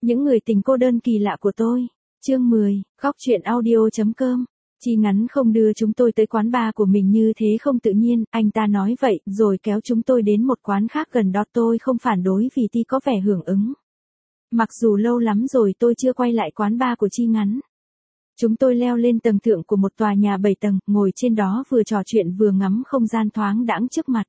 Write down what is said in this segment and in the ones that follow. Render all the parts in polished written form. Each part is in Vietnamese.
Những người tình cô đơn kỳ lạ của tôi. Chương 10, Góc truyện audio.com. Chi ngắn không đưa chúng tôi tới quán bar của mình như thế không tự nhiên, anh ta nói vậy, rồi kéo chúng tôi đến một quán khác gần đó. Tôi không phản đối vì Ti có vẻ hưởng ứng. Mặc dù lâu lắm rồi tôi chưa quay lại quán bar của Chi ngắn. Chúng tôi leo lên tầng thượng của một tòa nhà 7 tầng, ngồi trên đó vừa trò chuyện vừa ngắm không gian thoáng đãng trước mặt.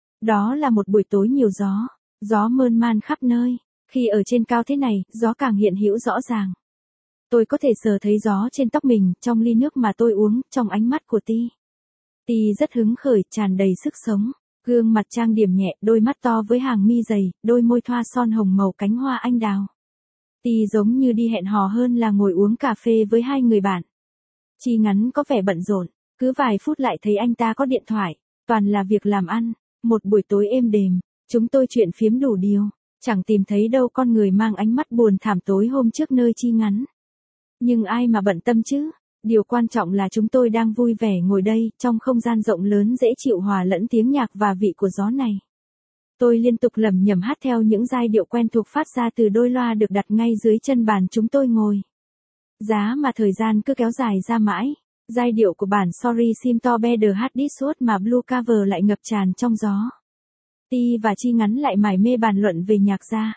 Đó là một buổi tối nhiều gió, gió mơn man khắp nơi. Khi ở trên cao thế này, gió càng hiện hữu rõ ràng. Tôi có thể sờ thấy gió trên tóc mình, trong ly nước mà tôi uống, trong ánh mắt của Ti. Ti rất hứng khởi, tràn đầy sức sống. Gương mặt trang điểm nhẹ, đôi mắt to với hàng mi dày, đôi môi thoa son hồng màu cánh hoa anh đào. Ti giống như đi hẹn hò hơn là ngồi uống cà phê với hai người bạn. Chi ngắn có vẻ bận rộn, cứ vài phút lại thấy anh ta có điện thoại, toàn là việc làm ăn. Một buổi tối êm đềm, chúng tôi chuyện phiếm đủ điều, chẳng tìm thấy đâu con người mang ánh mắt buồn thảm tối hôm trước nơi Chi ngắn. Nhưng ai mà bận tâm chứ, điều quan trọng là chúng tôi đang vui vẻ ngồi đây, trong không gian rộng lớn dễ chịu hòa lẫn tiếng nhạc và vị của gió này. Tôi liên tục lẩm nhẩm hát theo những giai điệu quen thuộc phát ra từ đôi loa được đặt ngay dưới chân bàn chúng tôi ngồi. Giá mà thời gian cứ kéo dài ra mãi, giai điệu của bản Sorry Sim To Better hát đi suốt mà Blue Cover lại ngập tràn trong gió. Ti và Chi ngắn lại mải mê bàn luận về nhạc gia.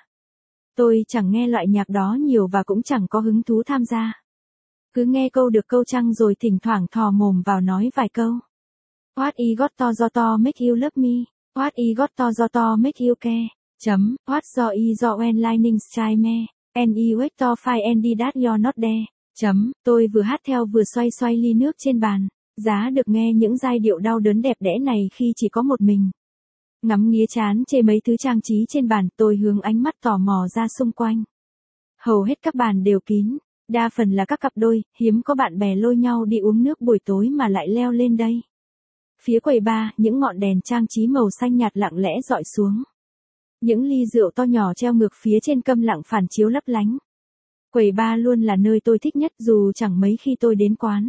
Tôi chẳng nghe loại nhạc đó nhiều và cũng chẳng có hứng thú tham gia. Cứ nghe câu được câu chăng rồi thỉnh thoảng thò mồm vào nói vài câu. What I got to make you love me. What I got to make you care. What so I so when lightning strike me. And I wait to find Andy that you're not there. Tôi vừa hát theo vừa xoay xoay ly nước trên bàn. Giá được nghe những giai điệu đau đớn đẹp đẽ này khi chỉ có một mình. Ngắm nghía chán chê mấy thứ trang trí trên bàn, tôi hướng ánh mắt tò mò ra xung quanh. Hầu hết các bàn đều kín, đa phần là các cặp đôi, hiếm có bạn bè lôi nhau đi uống nước buổi tối mà lại leo lên đây. Phía quầy bar, những ngọn đèn trang trí màu xanh nhạt lặng lẽ dọi xuống. Những ly rượu to nhỏ treo ngược phía trên câm lặng phản chiếu lấp lánh. Quầy bar luôn là nơi tôi thích nhất dù chẳng mấy khi tôi đến quán.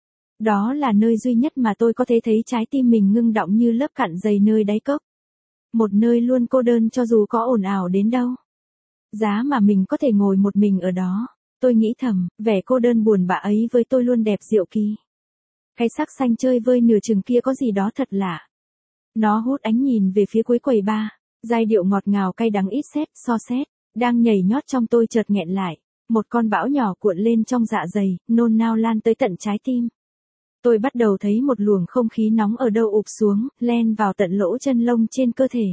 Đó là nơi duy nhất mà tôi có thể thấy trái tim mình ngưng đọng như lớp cặn dày nơi đáy cốc. Một nơi luôn cô đơn cho dù có ồn ào đến đâu. Giá mà mình có thể ngồi một mình ở đó. Tôi nghĩ thầm, vẻ cô đơn buồn bã ấy với tôi luôn đẹp diệu kỳ. Cái sắc xanh chơi vơi nửa chừng kia có gì đó thật lạ. Nó hút ánh nhìn về phía cuối quầy bar. Giai điệu ngọt ngào cay đắng ít xét, so xét, đang nhảy nhót trong tôi chợt nghẹn lại. Một con bão nhỏ cuộn lên trong dạ dày, nôn nao lan tới tận trái tim. Tôi bắt đầu thấy một luồng không khí nóng ở đâu ụp xuống, len vào tận lỗ chân lông trên cơ thể.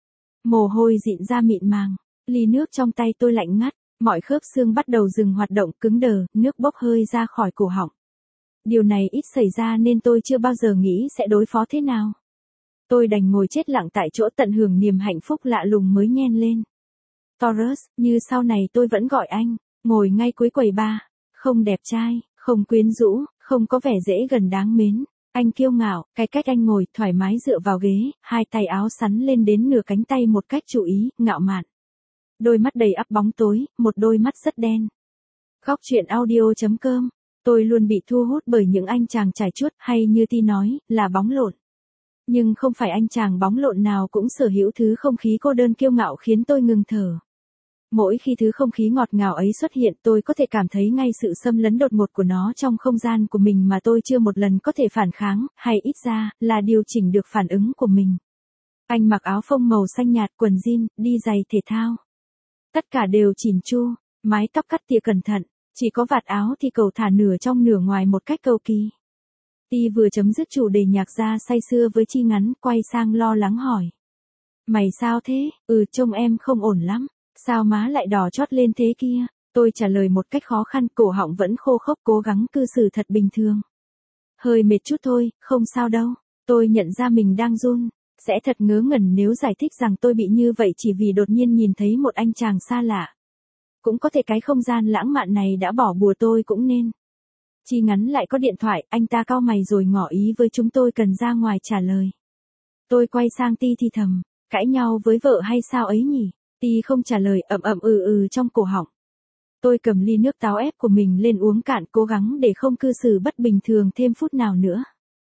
Mồ hôi dịn ra mịn màng, ly nước trong tay tôi lạnh ngắt, mọi khớp xương bắt đầu dừng hoạt động cứng đờ, nước bốc hơi ra khỏi cổ họng. Điều này ít xảy ra nên tôi chưa bao giờ nghĩ sẽ đối phó thế nào. Tôi đành ngồi chết lặng tại chỗ tận hưởng niềm hạnh phúc lạ lùng mới nhen lên. Taurus, như sau này tôi vẫn gọi anh, ngồi ngay cuối quầy bar, không đẹp trai, không quyến rũ, không có vẻ dễ gần đáng mến. Anh kiêu ngạo, cái cách anh ngồi thoải mái dựa vào ghế, hai tay áo sắn lên đến nửa cánh tay một cách chú ý, ngạo mạn. Đôi mắt đầy ắp bóng tối, một đôi mắt rất đen. Góc truyện audio.com. Tôi luôn bị thu hút bởi những anh chàng trải chuốt hay như Ti nói, là bóng lộn. Nhưng không phải anh chàng bóng lộn nào cũng sở hữu thứ không khí cô đơn kiêu ngạo khiến tôi ngừng thở. Mỗi khi thứ không khí ngọt ngào ấy xuất hiện tôi có thể cảm thấy ngay sự xâm lấn đột ngột của nó trong không gian của mình mà tôi chưa một lần có thể phản kháng, hay ít ra, là điều chỉnh được phản ứng của mình. Anh mặc áo phông màu xanh nhạt, quần jean, đi giày thể thao. Tất cả đều chỉn chu, mái tóc cắt tỉa cẩn thận, chỉ có vạt áo thì cậu thả nửa trong nửa ngoài một cách cầu kỳ. Ti vừa chấm dứt chủ đề nhạc gia say sưa với Chi ngắn, quay sang lo lắng hỏi. Mày sao thế? Trông em không ổn lắm. Sao má lại đỏ chót lên thế kia? Tôi trả lời một cách khó khăn, cổ họng vẫn khô khốc, cố gắng cư xử thật bình thường. Hơi mệt chút thôi, không sao đâu. Tôi nhận ra mình đang run. Sẽ thật ngớ ngẩn nếu giải thích rằng tôi bị như vậy chỉ vì đột nhiên nhìn thấy một anh chàng xa lạ. Cũng có thể cái không gian lãng mạn này đã bỏ bùa tôi cũng nên. Chi ngắn lại có điện thoại, anh ta cau mày rồi ngỏ ý với chúng tôi cần ra ngoài trả lời. Tôi quay sang Ti thì thầm, cãi nhau với vợ hay sao ấy nhỉ? Ti không trả lời, ậm trong cổ họng. Tôi cầm ly nước táo ép của mình lên uống cạn, cố gắng để không cư xử bất bình thường thêm phút nào nữa.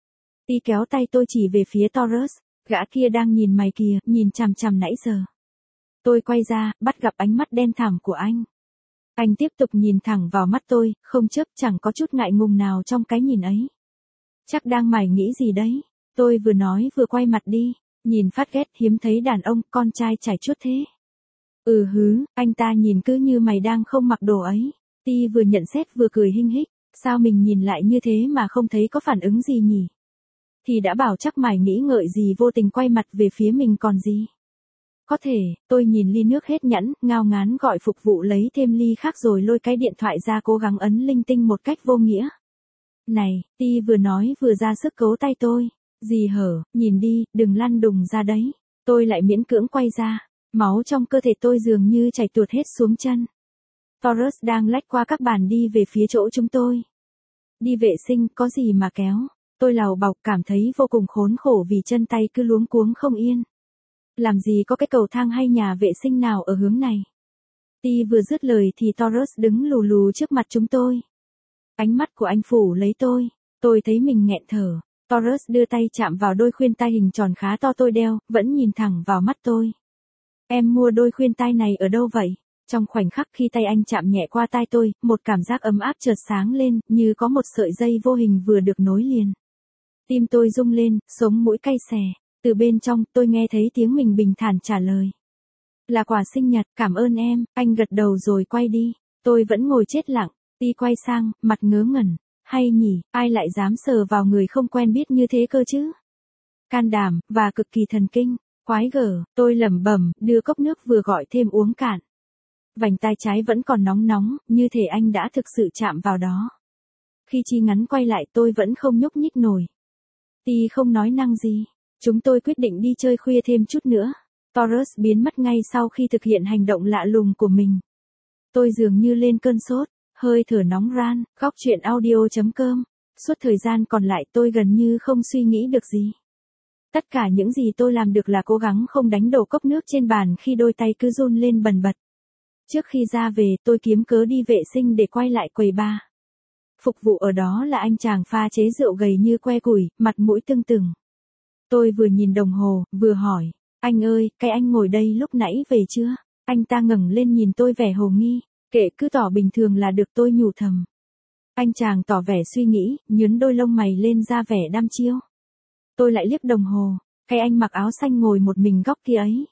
Ti kéo tay tôi chỉ về phía Taurus, gã kia đang nhìn mày kìa, nhìn chằm chằm nãy giờ. Tôi quay ra, bắt gặp ánh mắt đen thẳm của anh. Anh tiếp tục nhìn thẳng vào mắt tôi, không chớp, chẳng có chút ngại ngùng nào trong cái nhìn ấy. Chắc đang mải nghĩ gì đấy. Tôi vừa nói vừa quay mặt đi, nhìn phát ghét, hiếm thấy đàn ông, con trai trải chuốt thế. Ừ hứ, anh ta nhìn cứ như mày đang không mặc đồ ấy. Ti vừa nhận xét vừa cười hinh hích, sao mình nhìn lại như thế mà không thấy có phản ứng gì nhỉ? Thì đã bảo chắc mải nghĩ ngợi gì vô tình quay mặt về phía mình còn gì. Có thể, tôi nhìn ly nước hết nhẫn, ngao ngán gọi phục vụ lấy thêm ly khác rồi lôi cái điện thoại ra cố gắng ấn linh tinh một cách vô nghĩa. Này, Ti vừa nói vừa ra sức cố tay tôi. Gì hở, nhìn đi, đừng lăn đùng ra đấy. Tôi lại miễn cưỡng quay ra, máu trong cơ thể tôi dường như chảy tuột hết xuống chân. Taurus đang lách qua các bàn đi về phía chỗ chúng tôi. Đi vệ sinh, có gì mà kéo. Tôi lào bọc cảm thấy vô cùng khốn khổ vì chân tay cứ luống cuống không yên. Làm gì có cái cầu thang hay nhà vệ sinh nào ở hướng này. Ti vừa dứt lời thì Taurus đứng lù lù trước mặt chúng tôi. Ánh mắt của anh phủ lấy tôi thấy mình nghẹn thở. Taurus đưa tay chạm vào đôi khuyên tai hình tròn khá to tôi đeo, vẫn nhìn thẳng vào mắt tôi. Em mua đôi khuyên tai này ở đâu vậy? Trong khoảnh khắc khi tay anh chạm nhẹ qua tai tôi, một cảm giác ấm áp chợt sáng lên, như có một sợi dây vô hình vừa được nối liền. Tim tôi rung lên, sống mũi cay xè. Từ bên trong, tôi nghe thấy tiếng mình bình thản trả lời. Là quà sinh nhật, cảm ơn em, anh gật đầu rồi quay đi. Tôi vẫn ngồi chết lặng, Ti quay sang, mặt ngớ ngẩn. Hay nhỉ, ai lại dám sờ vào người không quen biết như thế cơ chứ? Can đảm, và cực kỳ thần kinh. Quái gở, tôi lẩm bẩm, đưa cốc nước vừa gọi thêm uống cạn. Vành tai trái vẫn còn nóng nóng, như thể anh đã thực sự chạm vào đó. Khi Chi ngắn quay lại tôi vẫn không nhúc nhích nổi. Ti không nói năng gì. Chúng tôi quyết định đi chơi khuya thêm chút nữa. Taurus biến mất ngay sau khi thực hiện hành động lạ lùng của mình. Tôi dường như lên cơn sốt, hơi thở nóng ran, góc chuyện audio.com. Suốt thời gian còn lại tôi gần như không suy nghĩ được gì. Tất cả những gì tôi làm được là cố gắng không đánh đổ cốc nước trên bàn khi đôi tay cứ run lên bần bật. Trước khi ra về tôi kiếm cớ đi vệ sinh để quay lại quầy bar. Phục vụ ở đó là anh chàng pha chế rượu gầy như que củi, mặt mũi tưng tửng. Tôi vừa nhìn đồng hồ, vừa hỏi, anh ơi, cái anh ngồi đây lúc nãy về chưa? Anh ta ngẩng lên nhìn tôi vẻ hồ nghi, kệ cứ tỏ bình thường là được tôi nhủ thầm. Anh chàng tỏ vẻ suy nghĩ, nhướng đôi lông mày lên ra vẻ đăm chiêu. Tôi lại liếc đồng hồ, cái anh mặc áo xanh ngồi một mình góc kia ấy.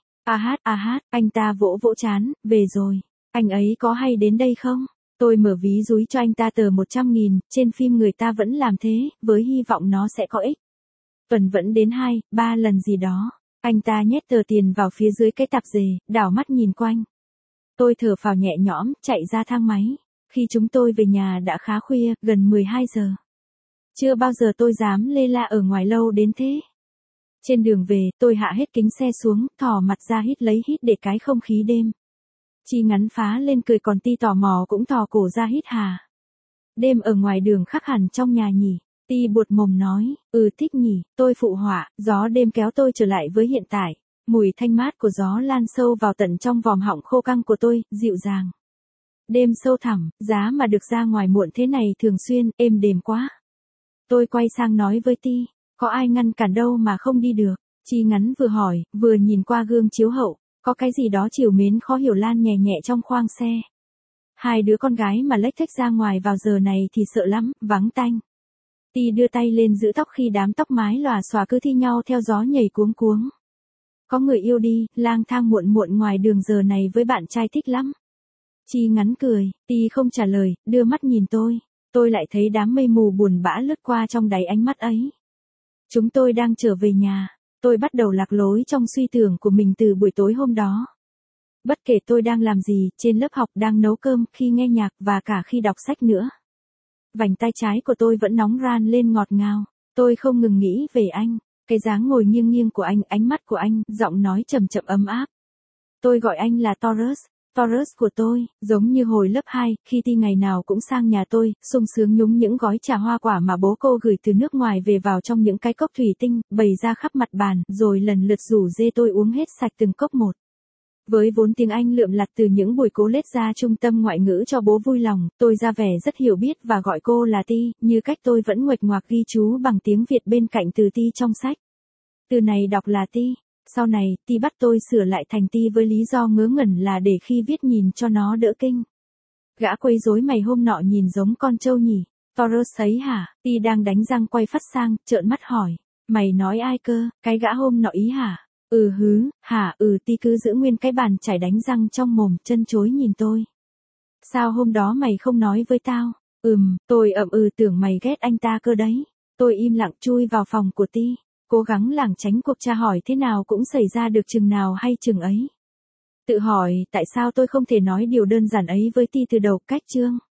Anh ta vỗ vỗ trán, về rồi. Anh ấy có hay đến đây không? Tôi mở ví dúi cho anh ta tờ 100.000, trên phim người ta vẫn làm thế, với hy vọng nó sẽ có ích. Tuần vẫn đến 2-3 lần gì đó. Anh ta nhét tờ tiền vào phía dưới cái tạp dề, đảo mắt nhìn quanh. Tôi thở phào nhẹ nhõm, chạy ra thang máy. Khi chúng tôi về nhà đã khá khuya, gần 12 giờ. Chưa bao giờ tôi dám lê la ở ngoài lâu đến thế. Trên đường về, tôi hạ hết kính xe xuống, thò mặt ra hít để cái không khí đêm. Chi ngắn phá lên cười còn Ti tò mò cũng thò cổ ra hít hà. Đêm ở ngoài đường khác hẳn trong nhà nhỉ. Ti buột mồm nói, thích nhỉ, tôi phụ họa, gió đêm kéo tôi trở lại với hiện tại. Mùi thanh mát của gió lan sâu vào tận trong vòm họng khô căng của tôi, dịu dàng. Đêm sâu thẳm, giá mà được ra ngoài muộn thế này thường xuyên, êm đềm quá. Tôi quay sang nói với Ti, có ai ngăn cản đâu mà không đi được. Chi ngắn vừa hỏi, vừa nhìn qua gương chiếu hậu, có cái gì đó trìu mến khó hiểu lan nhẹ nhẹ trong khoang xe. Hai đứa con gái mà lếch thếch ra ngoài vào giờ này thì sợ lắm, vắng tanh. Ti đưa tay lên giữ tóc khi đám tóc mái lòa xòa cứ thi nhau theo gió nhảy cuống cuống. Có người yêu đi, lang thang muộn muộn ngoài đường giờ này với bạn trai thích lắm. Chi ngắn cười, Ti không trả lời, đưa mắt nhìn tôi. Tôi lại thấy đám mây mù buồn bã lướt qua trong đáy ánh mắt ấy. Chúng tôi đang trở về nhà. Tôi bắt đầu lạc lối trong suy tưởng của mình từ buổi tối hôm đó. Bất kể tôi đang làm gì, trên lớp học đang nấu cơm, khi nghe nhạc và cả khi đọc sách nữa. Vành tai trái của tôi vẫn nóng ran lên ngọt ngào. Tôi không ngừng nghĩ về anh. Cái dáng ngồi nghiêng nghiêng của anh, ánh mắt của anh, giọng nói chậm chậm ấm áp. Tôi gọi anh là Taurus. Taurus của tôi, giống như hồi lớp 2, khi Ti ngày nào cũng sang nhà tôi, sung sướng nhúng những gói trà hoa quả mà bố cô gửi từ nước ngoài về vào trong những cái cốc thủy tinh, bày ra khắp mặt bàn, rồi lần lượt rủ dê tôi uống hết sạch từng cốc một. Với vốn tiếng Anh lượm lặt từ những buổi cố lết ra trung tâm ngoại ngữ cho bố vui lòng, tôi ra vẻ rất hiểu biết và gọi cô là Ti, như cách tôi vẫn nguệch ngoạc ghi chú bằng tiếng Việt bên cạnh từ Ti trong sách. Từ này đọc là Ti. Sau này, Ti bắt tôi sửa lại thành Ti với lý do ngớ ngẩn là để khi viết nhìn cho nó đỡ kinh. Gã quấy rối mày hôm nọ nhìn giống con trâu nhỉ? Taurus ấy hả? Ti đang đánh răng quay phát sang, trợn mắt hỏi. Mày nói ai cơ, cái gã hôm nọ ý hả? Hả, Ti cứ giữ nguyên cái bàn chải đánh răng trong mồm, chân chối nhìn tôi. Sao hôm đó mày không nói với tao? Tôi tưởng mày ghét anh ta cơ đấy. Tôi im lặng chui vào phòng của Ti, cố gắng lảng tránh cuộc tra hỏi thế nào cũng xảy ra được chừng nào hay chừng ấy. Tự hỏi tại sao tôi không thể nói điều đơn giản ấy với Ti từ đầu cách chương.